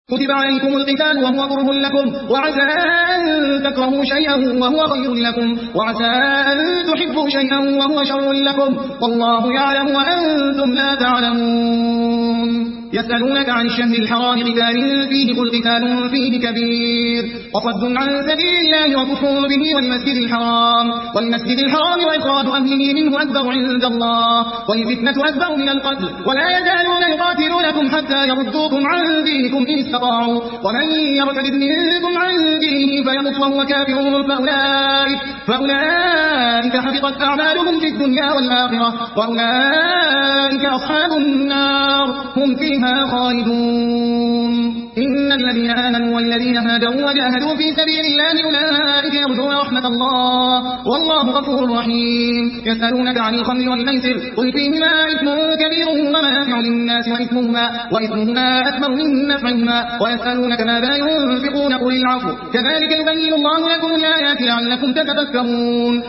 كتب عليكم القتال وهو كره لكم وعسى أن تكرهوا شيئا وهو خير لكم وعسى أن تحبوا شيئا وهو شر لكم والله يعلم وأنتم لا تعلمون. يسألونك عن الشهر الحرام قتال فيه قل قتال فيه كبير وصد عن سبيل الله وكفر به والمسجد الحرام وإخراج أهله منه أكبر عند الله والفتنة أكبر من القتل ولا يزالون يقاتلونكم حتى يردوكم عن دينكم إن استطاعوا ومن يرتد منكم عن دينه فيمت وهو كافر فأولئك حبطت أعمالهم في الدنيا والآخرة وأولئك أصحاب النار هم فيها خالدون. إن الذين آمنوا والذين هاجروا وجاهدوا في سبيل الله أولئك يرجون رحمة الله والله غفور رحيم. يسألونك عن الخمر والميسر قل فيهما إثم كبير ومنافع للناس وإثمهما أكبر من نفعهما ويسألونك ماذا ينفقون قل العفو كذلك يبين الله لكم الآيات لعلكم تتفكرون.